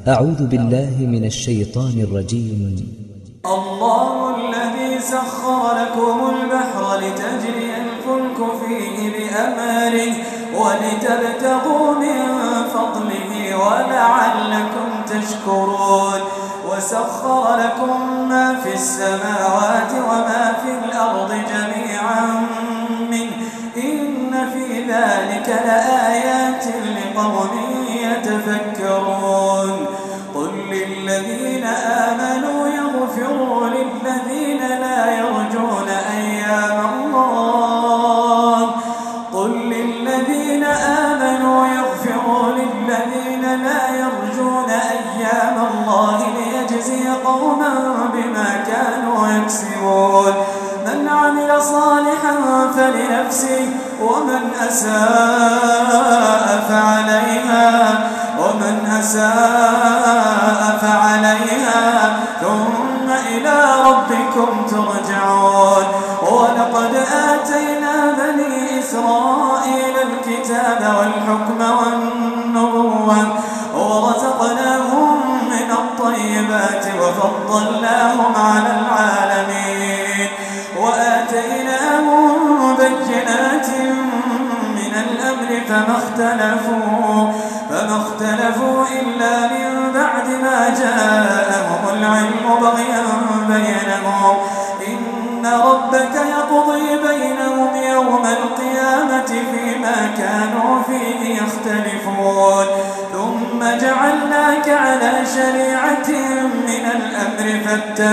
أعوذ بالله من الشيطان الرجيم. الله الذي سخر لكم البحر لتجري الفلك فيه بأمره ولتبتغوا من فضله ولعلكم تشكرون. وسخر لكم ما في السماوات وما في الأرض جميعا منه إن في ذلك لآيات لقوم يتفكرون. قل للذين آمنوا يغفروا للذين لا يرجون أيام الله. قل للذين آمنوا يغفروا للذين لا يرجون أيام الله ليجزي قوما بما كانوا يكسبون. من عمل صالحا فلنفسه ومن أساء فعليها ثم إلى ربكم ترجعون. ولقد آتينا بني إسرائيل الكتاب والحكم والنبوة ورزقناهم من الطيبات وفضلناهم على العالمين وآتيناهم بينات من الأمر فما اختلفوا إلا من بعد ما جاءهم العلم بغيا بينهم. إن ربك يقضي بينهم يوم القيامة فيما كانوا فيه يختلفون. ثم جعلناك على شريعة من الأمر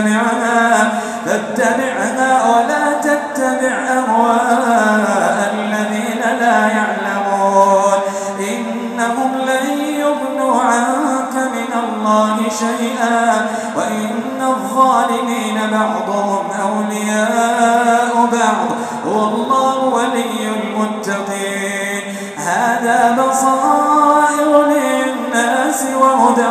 فاتبعها ولا تتبع أهواء الذين لا يعلمون. إنهم لن يغنوا عنك من الله شيئا وإن الظالمين بعضهم أولياء بعض والله ولي المتقين. هذا بصائر للناس وهدى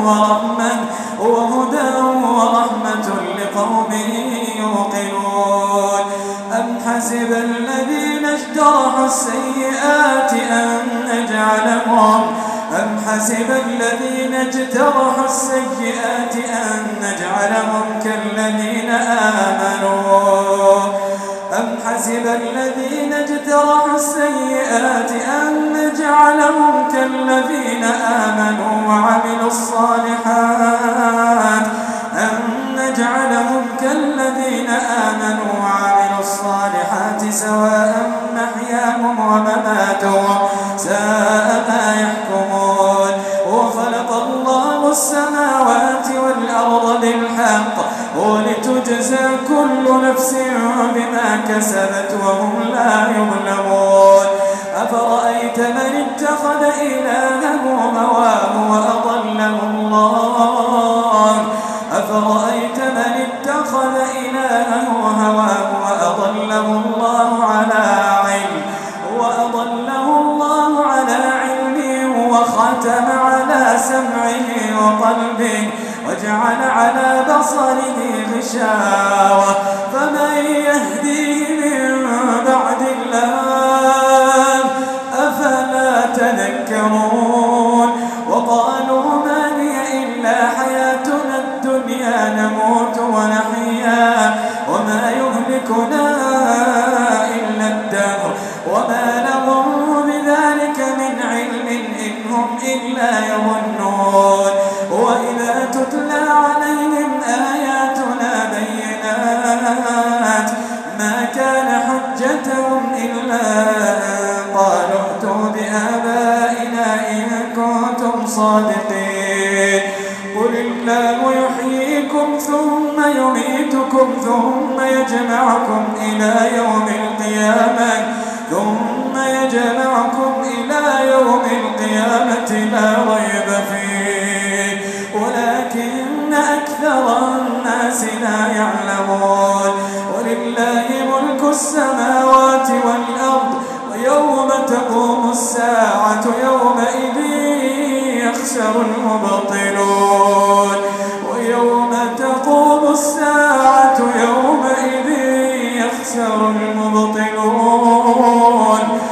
ورحمة لقوم يوقنون. أم حسب الذين اجترحوا السيئات أن نجعلهم كالذين آمنوا أم حسب الذين اجترحوا السيئات أن نجعلهم كالذين آمنوا وعملوا الصالحات سواء محياهم ومماتهم ساء ما يحكمون. وخلق الله السماوات والأرض بالحق ولتجزى كل نفس بما كسبت وهم لا يظلمون. أفرأيت من اتخذ إلهه هواه وأضله الله على علم وختم على سمعه وقلبه وجعل على بصره غشاوة فمن يهديه من بعد الله أفلا تذكرون. وقالوا ما هي إلا حياتنا الدنيا نموت ونحيا وما يهلكنا إلا الدهر وما لهم بذلك من علم إن هم إلا يظنون. وإذا تتلى عليهم آياتنا بينات ما كان حجتهم إلا أن قالوا ائتوا بآبائنا إن كنتم صادقين. قل الله يحييكم ثم يميتكم ثم يجمعكم إلى يوم القيامة لا ريب فيه ولكن أكثر الناس لا يعلمون. ولله ملك السماوات والأرض ويوم تقوم الساعة يومئذ يخسر المبطلون.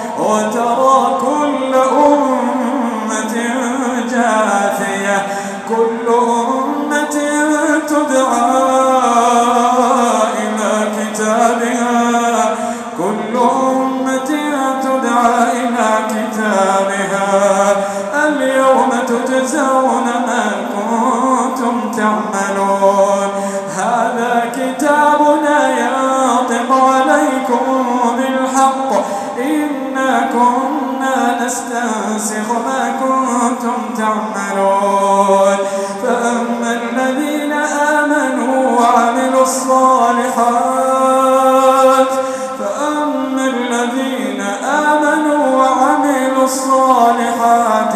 وترى كل أمة جاثية كل أمة تدعى إلى كتابها كل أمة تدعى إلى كتابها اليوم تجزون ما كنتم تعملون هذا كتابنا ينطق عليكم بالحق إنا كنا نستنسخ ما كنتم تعملون فأما الذين آمنوا وعملوا الصالحات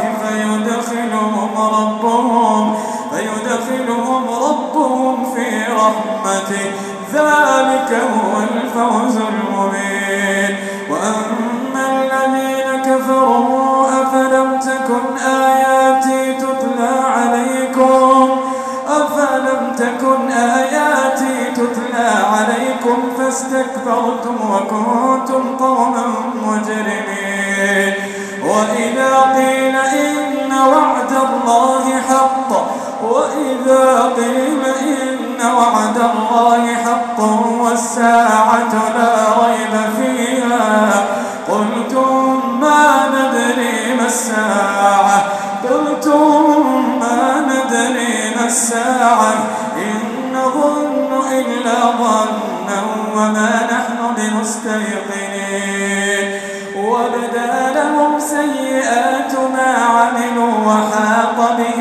فيدخلهم ربهم في رحمته ذلك هو الفوز المبين وأما الذين كفروا أفلم تكن آياتي تتلى عليكم فاستكبرتم وكنتم قوما مجرمين وإذا قيل إن وعد الله حق والساعة لا ريب فيها قلتم ما ندري ما الساعة إن نظن إلا ظنا وما نحن بمستيقنين وبدا لهم سيئات ما عملوا وحاق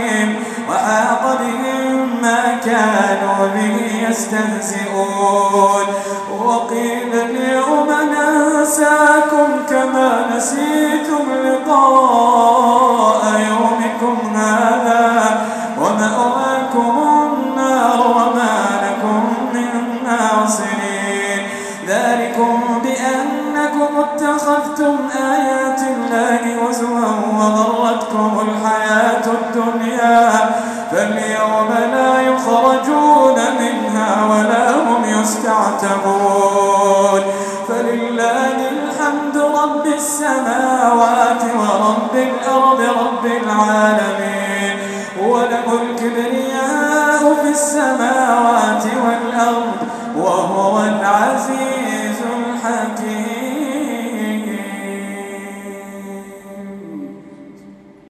بهم ما كانوا به يستهزئون وقيل اليوم ننساكم كما نسيتم لقاء يومكم هذا ومأواكم النار وما لكم من ناصرين ذلكم بأنكم اتخذتم آيات الله هزوا وغرتكم الحياة الدنيا فاليوم لا يخرجون منها ولا هم يستعتبون فلله الحمد رب السماوات ورب الأرض رب العالمين وله